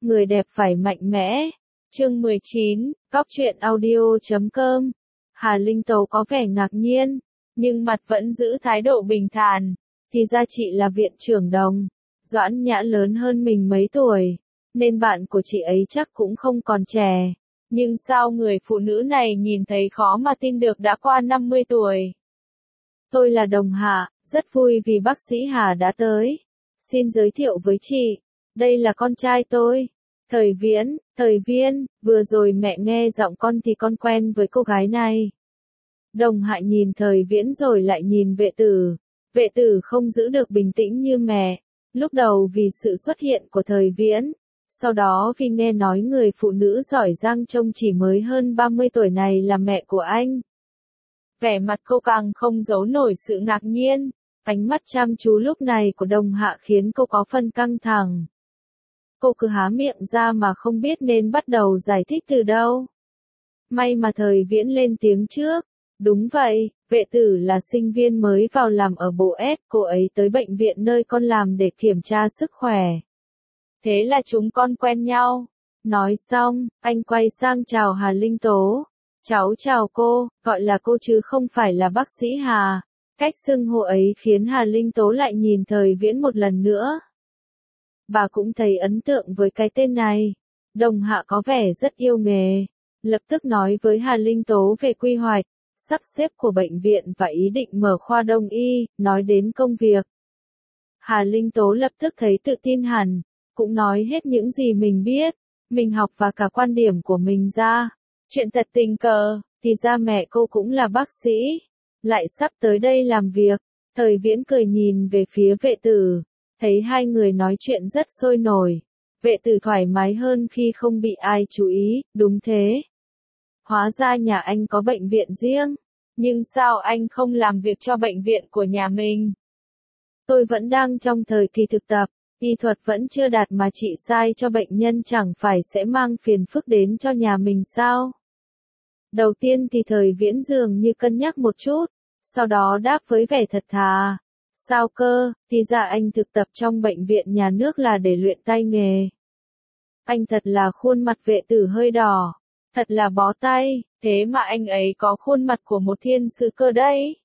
người đẹp phải mạnh mẽ. Chương 19, Cóc truyện audio.com. Hà Linh Tố có vẻ ngạc nhiên, nhưng mặt vẫn giữ thái độ bình thản. Thì ra chị là viện trưởng Đồng. Doãn Nhã lớn hơn mình mấy tuổi, nên bạn của chị ấy chắc cũng không còn trẻ. Nhưng sao người phụ nữ này nhìn thấy khó mà tin được đã qua 50 tuổi. Tôi là Đồng Hạ, rất vui vì bác sĩ Hà đã tới. Xin giới thiệu với chị, đây là con trai tôi. Thời Viễn, vừa rồi mẹ nghe giọng con thì con quen với cô gái này. Đồng Hạ nhìn Thời Viễn rồi lại nhìn Vệ Tử. Vệ Tử không giữ được bình tĩnh như mẹ. Lúc đầu vì sự xuất hiện của Thời Viễn, sau đó vì nghe nói người phụ nữ giỏi giang trông chỉ mới hơn 30 tuổi này là mẹ của anh. Vẻ mặt cô càng không giấu nổi sự ngạc nhiên, ánh mắt chăm chú lúc này của Đồng Hạ khiến cô có phần căng thẳng. Cô cứ há miệng ra mà không biết nên bắt đầu giải thích từ đâu. May mà Thời Viễn lên tiếng trước. Đúng vậy, Vệ Tử là sinh viên mới vào làm ở bộ ép, cô ấy tới bệnh viện nơi con làm để kiểm tra sức khỏe. Thế là chúng con quen nhau. Nói xong, anh quay sang chào Hà Linh Tố. Cháu chào cô, gọi là cô chứ không phải là bác sĩ Hà. Cách xưng hô ấy khiến Hà Linh Tố lại nhìn Thời Viễn một lần nữa. Bà cũng thấy ấn tượng với cái tên này. Đồng Hạ có vẻ rất yêu nghề. Lập tức nói với Hà Linh Tố về quy hoạch, sắp xếp của bệnh viện và ý định mở khoa đông y, nói đến công việc. Hà Linh Tố lập tức thấy tự tin hẳn, cũng nói hết những gì mình biết, mình học và cả quan điểm của mình ra. Chuyện thật tình cờ, thì ra mẹ cô cũng là bác sĩ, lại sắp tới đây làm việc. Thời Viễn cười nhìn về phía Vệ Tử, thấy hai người nói chuyện rất sôi nổi. Vệ Tử thoải mái hơn khi không bị ai chú ý, đúng thế. Hóa ra nhà anh có bệnh viện riêng, nhưng sao anh không làm việc cho bệnh viện của nhà mình? Tôi vẫn đang trong thời kỳ thực tập, y thuật vẫn chưa đạt mà chị sai cho bệnh nhân chẳng phải sẽ mang phiền phức đến cho nhà mình sao? Đầu tiên thì Thời Viễn dường như cân nhắc một chút, sau đó đáp với vẻ thật thà. Sao cơ, thì ra anh thực tập trong bệnh viện nhà nước là để luyện tay nghề. Anh thật là khuôn mặt. Vệ Tử hơi đỏ. Thật là bó tay, thế mà anh ấy có khuôn mặt của một thiên sứ cơ đấy.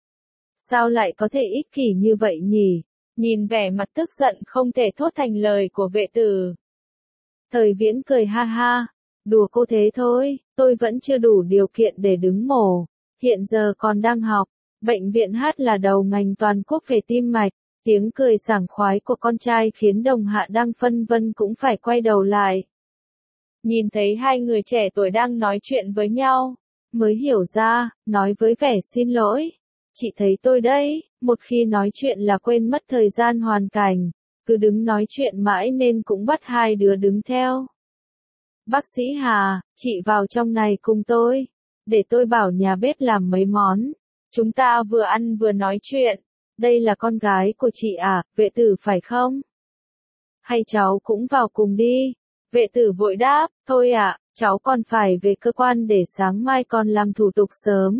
Sao lại có thể ích kỷ như vậy nhỉ? Nhìn vẻ mặt tức giận không thể thốt thành lời của Vệ Tử. Thời Viễn cười ha ha, đùa cô thế thôi, tôi vẫn chưa đủ điều kiện để đứng mổ. Hiện giờ còn đang học, bệnh viện Hát là đầu ngành toàn quốc về tim mạch. Tiếng cười sảng khoái của con trai khiến Đồng Hạ đang phân vân cũng phải quay đầu lại. Nhìn thấy hai người trẻ tuổi đang nói chuyện với nhau, mới hiểu ra, nói với vẻ xin lỗi. Chị thấy tôi đấy, một khi nói chuyện là quên mất thời gian hoàn cảnh, cứ đứng nói chuyện mãi nên cũng bắt hai đứa đứng theo. Bác sĩ Hà, chị vào trong này cùng tôi, để tôi bảo nhà bếp làm mấy món. Chúng ta vừa ăn vừa nói chuyện. Đây là con gái của chị à, Vệ Tử phải không? Hay cháu cũng vào cùng đi. Vệ Tử vội đáp, thôi ạ, cháu còn phải về cơ quan để sáng mai còn làm thủ tục sớm.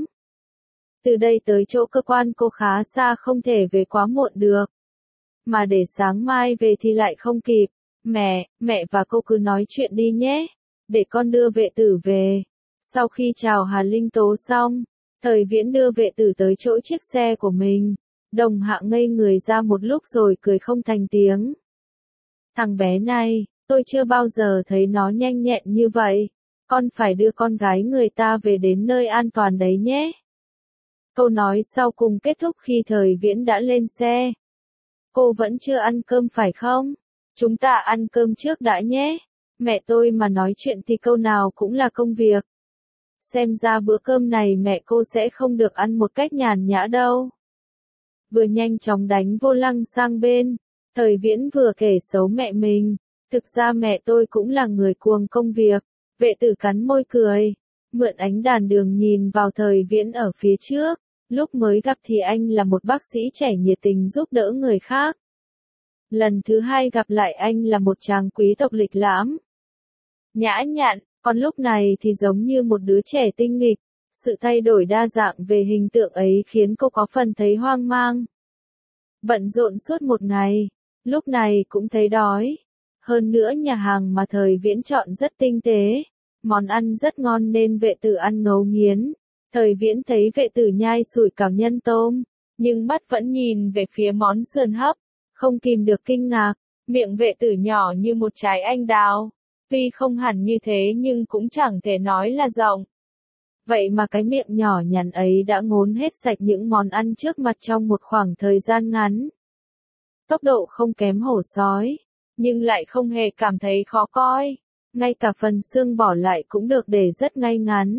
Từ đây tới chỗ cơ quan cô khá xa, không thể về quá muộn được. Mà để sáng mai về thì lại không kịp. Mẹ và cô cứ nói chuyện đi nhé. Để con đưa Vệ Tử về. Sau khi chào Hà Linh Tố xong, Thời Viễn đưa Vệ Tử tới chỗ chiếc xe của mình. Đồng Hạ ngây người ra một lúc rồi cười không thành tiếng. Thằng bé này, tôi chưa bao giờ thấy nó nhanh nhẹn như vậy. Con phải đưa con gái người ta về đến nơi an toàn đấy nhé. Câu nói sau cùng kết thúc khi Thời Viễn đã lên xe. Cô vẫn chưa ăn cơm phải không? Chúng ta ăn cơm trước đã nhé. Mẹ tôi mà nói chuyện thì câu nào cũng là công việc. Xem ra bữa cơm này mẹ cô sẽ không được ăn một cách nhàn nhã đâu. Vừa nhanh chóng đánh vô lăng sang bên, Thời Viễn vừa kể xấu mẹ mình. Thực ra mẹ tôi cũng là người cuồng công việc. Vệ Tử cắn môi cười, mượn ánh đàn đường nhìn vào Thời Viễn ở phía trước. Lúc mới gặp thì anh là một bác sĩ trẻ nhiệt tình giúp đỡ người khác. Lần thứ hai gặp lại anh là một chàng quý tộc lịch lãm, nhã nhặn, còn lúc này thì giống như một đứa trẻ tinh nghịch. Sự thay đổi đa dạng về hình tượng ấy khiến cô có phần thấy hoang mang. Bận rộn suốt một ngày, lúc này cũng thấy đói. Hơn nữa nhà hàng mà Thời Viễn chọn rất tinh tế, món ăn rất ngon nên vệ tử ăn ngấu nghiến. Thời Viễn thấy vệ tử nhai sủi cảo nhân tôm, nhưng mắt vẫn nhìn về phía món sườn hấp, không kìm được kinh ngạc, miệng vệ tử nhỏ như một trái anh đào. Tuy không hẳn như thế nhưng cũng chẳng thể nói là rộng. Vậy mà cái miệng nhỏ nhắn ấy đã ngốn hết sạch những món ăn trước mặt trong một khoảng thời gian ngắn. Tốc độ không kém hổ sói, nhưng lại không hề cảm thấy khó coi. Ngay cả phần xương bỏ lại cũng được để rất ngay ngắn.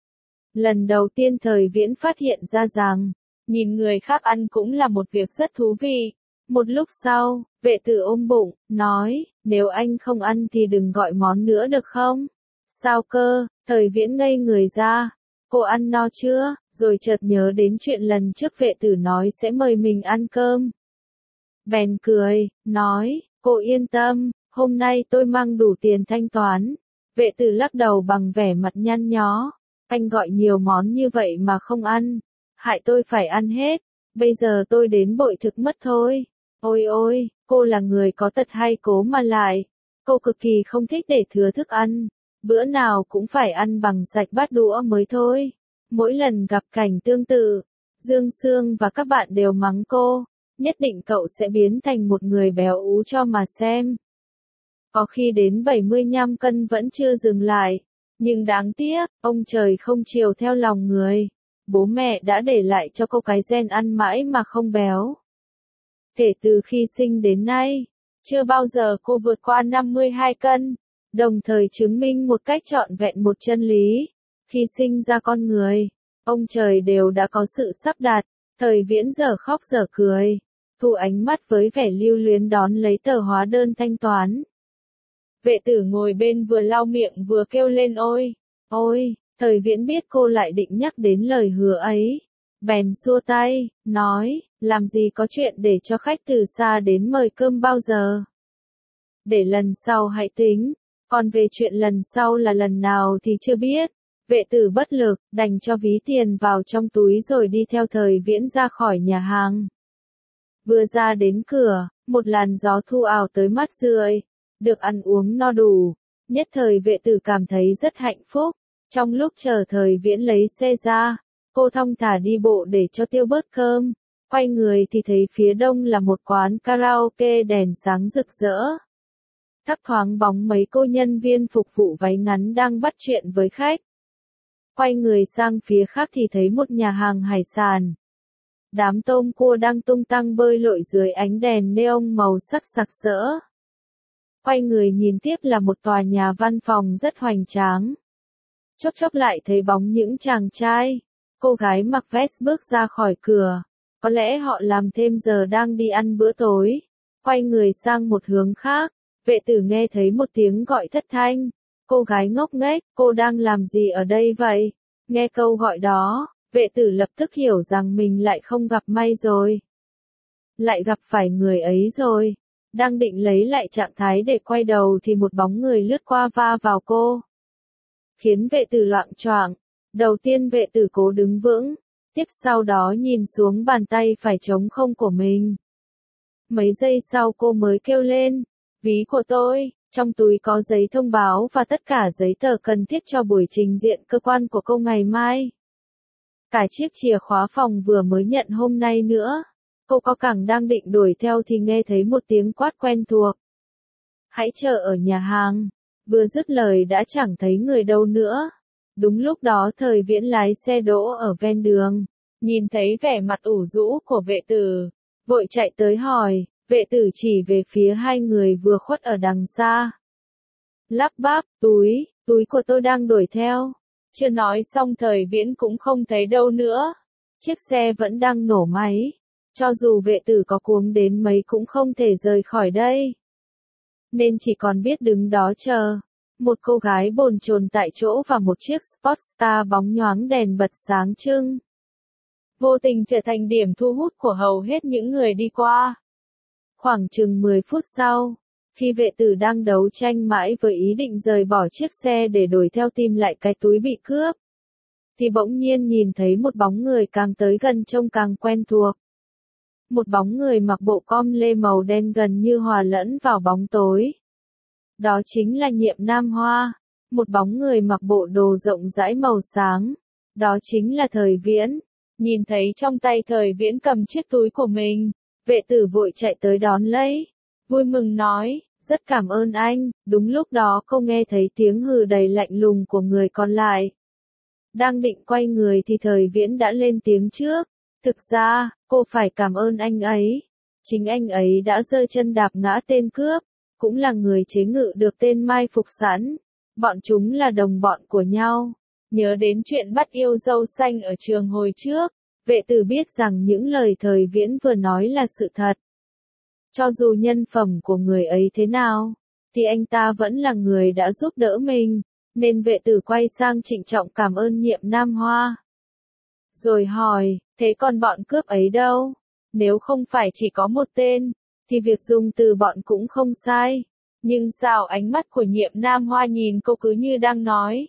Lần đầu tiên Thời Viễn phát hiện ra rằng, nhìn người khác ăn cũng là một việc rất thú vị. Một lúc sau, vệ tử ôm bụng, nói, nếu anh không ăn thì đừng gọi món nữa được không? Sao cơ? Thời Viễn ngây người ra. Cô ăn no chưa? Rồi chợt nhớ đến chuyện lần trước vệ tử nói sẽ mời mình ăn cơm. Bèn cười, nói, cô yên tâm, hôm nay tôi mang đủ tiền thanh toán. Vệ tử lắc đầu bằng vẻ mặt nhăn nhó. Anh gọi nhiều món như vậy mà không ăn. Hại tôi phải ăn hết. Bây giờ tôi đến bội thực mất thôi. Ôi ôi, cô là người có tật hay cố mà lại. Cô cực kỳ không thích để thừa thức ăn. Bữa nào cũng phải ăn bằng sạch bát đũa mới thôi. Mỗi lần gặp cảnh tương tự, Dương Sương và các bạn đều mắng cô. Nhất định cậu sẽ biến thành một người béo ú cho mà xem. Có khi đến 75 cân vẫn chưa dừng lại. Nhưng đáng tiếc, ông trời không chiều theo lòng người. Bố mẹ đã để lại cho cô cái gen ăn mãi mà không béo. Kể từ khi sinh đến nay, chưa bao giờ cô vượt qua 52 cân, đồng thời chứng minh một cách trọn vẹn một chân lý. Khi sinh ra con người, ông trời đều đã có sự sắp đặt. Thời Viễn giờ khóc giờ cười, thu ánh mắt với vẻ lưu luyến đón lấy tờ hóa đơn thanh toán. Vệ tử ngồi bên vừa lau miệng vừa kêu lên ôi, ôi, Thời Viễn biết cô lại định nhắc đến lời hứa ấy. Bèn xua tay, nói, làm gì có chuyện để cho khách từ xa đến mời cơm bao giờ. Để lần sau hãy tính, còn về chuyện lần sau là lần nào thì chưa biết. Vệ tử bất lực, đành cho ví tiền vào trong túi rồi đi theo Thời Viễn ra khỏi nhà hàng. Vừa ra đến cửa, một làn gió thu ảo tới mắt rượi. Được ăn uống no đủ, nhất thời vệ tử cảm thấy rất hạnh phúc. Trong lúc chờ Thời Viễn lấy xe ra, cô thong thả đi bộ để cho tiêu bớt cơm. Quay người thì thấy phía đông là một quán karaoke đèn sáng rực rỡ. Thấp thoáng bóng mấy cô nhân viên phục vụ váy ngắn đang bắt chuyện với khách. Quay người sang phía khác thì thấy một nhà hàng hải sản. Đám tôm cua đang tung tăng bơi lội dưới ánh đèn neon màu sắc sặc sỡ. Quay người nhìn tiếp là một tòa nhà văn phòng rất hoành tráng. Chốc chốc lại thấy bóng những chàng trai, cô gái mặc vest bước ra khỏi cửa. Có lẽ họ làm thêm giờ đang đi ăn bữa tối. Quay người sang một hướng khác, vệ tử nghe thấy một tiếng gọi thất thanh. Cô gái ngốc nghếch, cô đang làm gì ở đây vậy? Nghe câu gọi đó, vệ tử lập tức hiểu rằng mình lại không gặp may rồi. Lại gặp phải người ấy rồi. Đang định lấy lại trạng thái để quay đầu thì một bóng người lướt qua va vào cô. Khiến vệ tử loạng choạng. Đầu tiên vệ tử cố đứng vững, tiếp sau đó nhìn xuống bàn tay phải trống không của mình. Mấy giây sau cô mới kêu lên, ví của tôi, trong túi có giấy thông báo và tất cả giấy tờ cần thiết cho buổi trình diện cơ quan của cô ngày mai. Cả chiếc chìa khóa phòng vừa mới nhận hôm nay nữa. Cô có càng đang định đuổi theo thì nghe thấy một tiếng quát quen thuộc. Hãy chờ ở nhà hàng. Vừa dứt lời đã chẳng thấy người đâu nữa. Đúng lúc đó Thời Viễn lái xe đỗ ở ven đường. Nhìn thấy vẻ mặt ủ rũ của vệ tử. Vội chạy tới hỏi, vệ tử chỉ về phía hai người vừa khuất ở đằng xa. Lắp bắp, túi của tôi đang đuổi theo. Chưa nói xong Thời Viễn cũng không thấy đâu nữa. Chiếc xe vẫn đang nổ máy. Cho dù vệ tử có cuống đến mấy cũng không thể rời khỏi đây. Nên chỉ còn biết đứng đó chờ. Một cô gái bồn chồn tại chỗ và một chiếc Sportstar bóng nhoáng đèn bật sáng trưng. Vô tình trở thành điểm thu hút của hầu hết những người đi qua. Khoảng chừng 10 phút sau, khi vệ tử đang đấu tranh mãi với ý định rời bỏ chiếc xe để đuổi theo tìm lại cái túi bị cướp, thì bỗng nhiên nhìn thấy một bóng người càng tới gần trông càng quen thuộc. Một bóng người mặc bộ com lê màu đen gần như hòa lẫn vào bóng tối. Đó chính là Nhiệm Nam Hoa, một bóng người mặc bộ đồ rộng rãi màu sáng. Đó chính là Thời Viễn. Nhìn thấy trong tay Thời Viễn cầm chiếc túi của mình, vệ tử vội chạy tới đón lấy, vui mừng nói, rất cảm ơn anh. Đúng lúc đó cô nghe thấy tiếng hừ đầy lạnh lùng của người còn lại. Đang định quay người thì Thời Viễn đã lên tiếng trước. Thực ra, cô phải cảm ơn anh ấy. Chính anh ấy đã giơ chân đạp ngã tên cướp, cũng là người chế ngự được tên mai phục sẵn. Bọn chúng là đồng bọn của nhau. Nhớ đến chuyện bắt yêu dâu xanh ở trường hồi trước, vệ tử biết rằng những lời Thời Viễn vừa nói là sự thật. Cho dù nhân phẩm của người ấy thế nào, thì anh ta vẫn là người đã giúp đỡ mình, nên vệ tử quay sang trịnh trọng cảm ơn Nhiệm Nam Hoa. Rồi hỏi, thế còn bọn cướp ấy đâu? Nếu không phải chỉ có một tên, thì việc dùng từ bọn cũng không sai. Nhưng sao ánh mắt của Nhiệm Nam Hoa nhìn cô cứ như đang nói.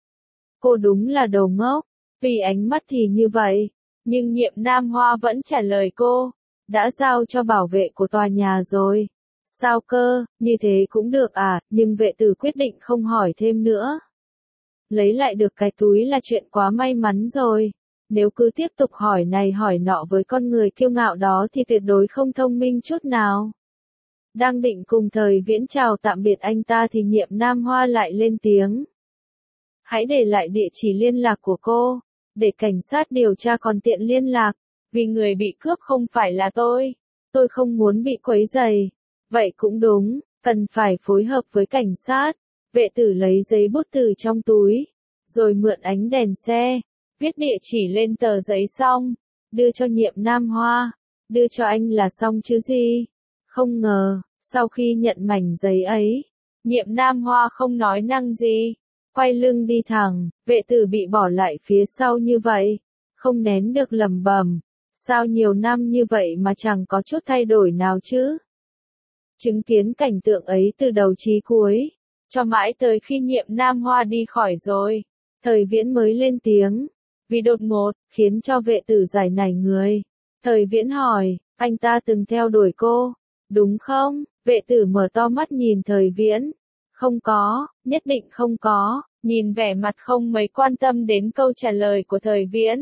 Cô đúng là đồ ngốc, vì ánh mắt thì như vậy. Nhưng Nhiệm Nam Hoa vẫn trả lời cô, đã giao cho bảo vệ của tòa nhà rồi. Sao cơ, như thế cũng được à, nhưng vệ tử quyết định không hỏi thêm nữa. Lấy lại được cái túi là chuyện quá may mắn rồi. Nếu cứ tiếp tục hỏi này hỏi nọ với con người kiêu ngạo đó thì tuyệt đối không thông minh chút nào. Đang định cùng Thời Viễn chào tạm biệt anh ta thì Nhiệm Nam Hoa lại lên tiếng. Hãy để lại địa chỉ liên lạc của cô, để cảnh sát điều tra còn tiện liên lạc, vì người bị cướp không phải là tôi không muốn bị quấy rầy. Vậy cũng đúng, cần phải phối hợp với cảnh sát. Vệ tử lấy giấy bút từ trong túi, rồi mượn ánh đèn xe, viết địa chỉ lên tờ giấy xong, đưa cho Nhiệm Nam Hoa, đưa cho anh là xong chứ gì. Không ngờ, sau khi nhận mảnh giấy ấy, Nhiệm Nam Hoa không nói năng gì, quay lưng đi thẳng. Vệ tử bị bỏ lại phía sau như vậy, không nén được lẩm bẩm, sao nhiều năm như vậy mà chẳng có chút thay đổi nào chứ. Chứng kiến cảnh tượng ấy từ đầu chí cuối, cho mãi tới khi Nhiệm Nam Hoa đi khỏi rồi, Thời Viễn mới lên tiếng, vì đột ngột, khiến cho vệ tử giải nảy người. Thời Viễn hỏi, anh ta từng theo đuổi cô, đúng không? Vệ tử mở to mắt nhìn Thời Viễn. Không có, nhất định không có, nhìn vẻ mặt không mấy quan tâm đến câu trả lời của Thời Viễn.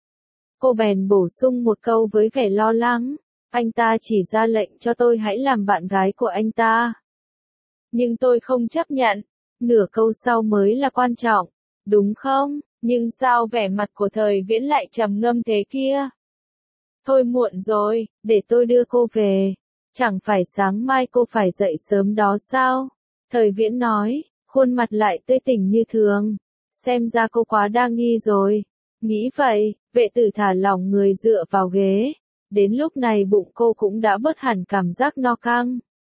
Cô bèn bổ sung một câu với vẻ lo lắng, anh ta chỉ ra lệnh cho tôi hãy làm bạn gái của anh ta. Nhưng tôi không chấp nhận, nửa câu sau mới là quan trọng, đúng không? Nhưng sao vẻ mặt của Thời Viễn lại trầm ngâm thế kia? Thôi muộn rồi, để tôi đưa cô về. Chẳng phải sáng mai cô phải dậy sớm đó sao? Thời Viễn nói, khuôn mặt lại tươi tỉnh như thường. Xem ra cô quá đa nghi rồi. Nghĩ vậy, vệ tử thả lỏng người dựa vào ghế. Đến lúc này bụng cô cũng đã bớt hẳn cảm giác no căng.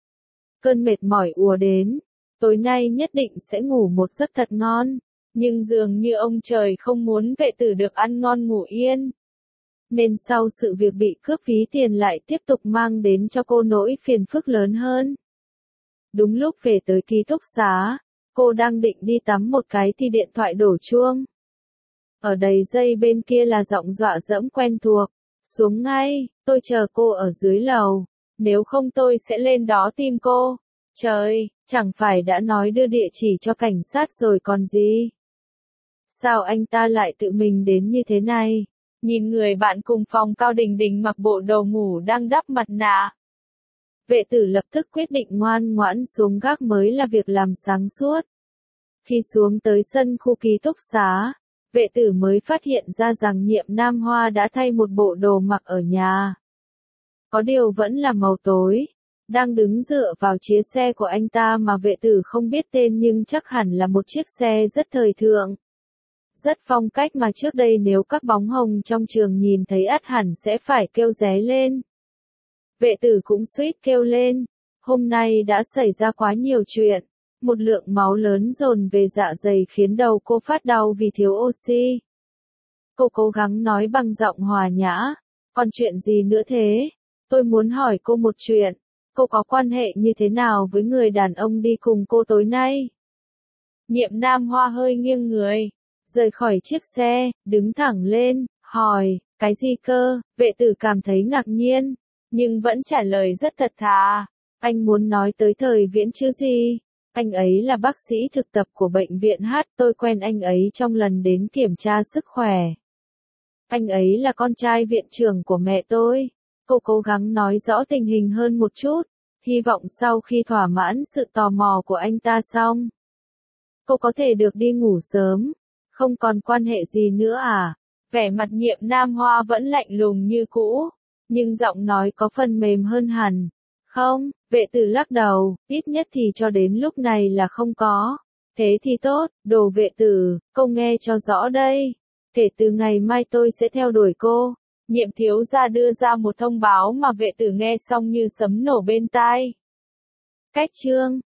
Cơn mệt mỏi ùa đến. Tối nay nhất định sẽ ngủ một giấc thật ngon. Nhưng dường như ông trời không muốn vệ tử được ăn ngon ngủ yên. Nên sau sự việc bị cướp ví tiền lại tiếp tục mang đến cho cô nỗi phiền phức lớn hơn. Đúng lúc về tới ký túc xá, cô đang định đi tắm một cái thì điện thoại đổ chuông. Ở đầy dây bên kia là giọng dọa dẫm quen thuộc. Xuống ngay, tôi chờ cô ở dưới lầu. Nếu không tôi sẽ lên đó tìm cô. Trời, chẳng phải đã nói đưa địa chỉ cho cảnh sát rồi còn gì. Sao anh ta lại tự mình đến như thế này? Nhìn người bạn cùng phòng Cao Đình Đình mặc bộ đồ ngủ đang đắp mặt nạ. Vệ tử lập tức quyết định ngoan ngoãn xuống gác mới là việc làm sáng suốt. Khi xuống tới sân khu ký túc xá, vệ tử mới phát hiện ra rằng Nhiệm Nam Hoa đã thay một bộ đồ mặc ở nhà. Có điều vẫn là màu tối, đang đứng dựa vào chìa xe của anh ta mà vệ tử không biết tên nhưng chắc hẳn là một chiếc xe rất thời thượng. Rất phong cách mà trước đây nếu các bóng hồng trong trường nhìn thấy ắt hẳn sẽ phải kêu ré lên. Vệ tử cũng suýt kêu lên. Hôm nay đã xảy ra quá nhiều chuyện. Một lượng máu lớn dồn về dạ dày khiến đầu cô phát đau vì thiếu oxy. Cô cố gắng nói bằng giọng hòa nhã. Còn chuyện gì nữa thế? Tôi muốn hỏi cô một chuyện. Cô có quan hệ như thế nào với người đàn ông đi cùng cô tối nay? Nhiệm Nam Hoa hơi nghiêng người, rời khỏi chiếc xe, đứng thẳng lên, hỏi, cái gì cơ? Vệ tử cảm thấy ngạc nhiên, nhưng vẫn trả lời rất thật thà. Anh muốn nói tới Thời Viễn chứ gì? Anh ấy là bác sĩ thực tập của bệnh viện H, tôi quen anh ấy trong lần đến kiểm tra sức khỏe. Anh ấy là con trai viện trưởng của mẹ tôi. Cô cố gắng nói rõ tình hình hơn một chút, hy vọng sau khi thỏa mãn sự tò mò của anh ta xong, cô có thể được đi ngủ sớm. Không còn quan hệ gì nữa à? Vẻ mặt Nhiệm Nam Hoa vẫn lạnh lùng như cũ, nhưng giọng nói có phần mềm hơn hẳn. Không, vệ tử lắc đầu, ít nhất thì cho đến lúc này là không có. Thế thì tốt, đồ vệ tử, cô nghe cho rõ đây. Kể từ ngày mai tôi sẽ theo đuổi cô. Nhiệm thiếu gia đưa ra một thông báo mà vệ tử nghe xong như sấm nổ bên tai. Cách chương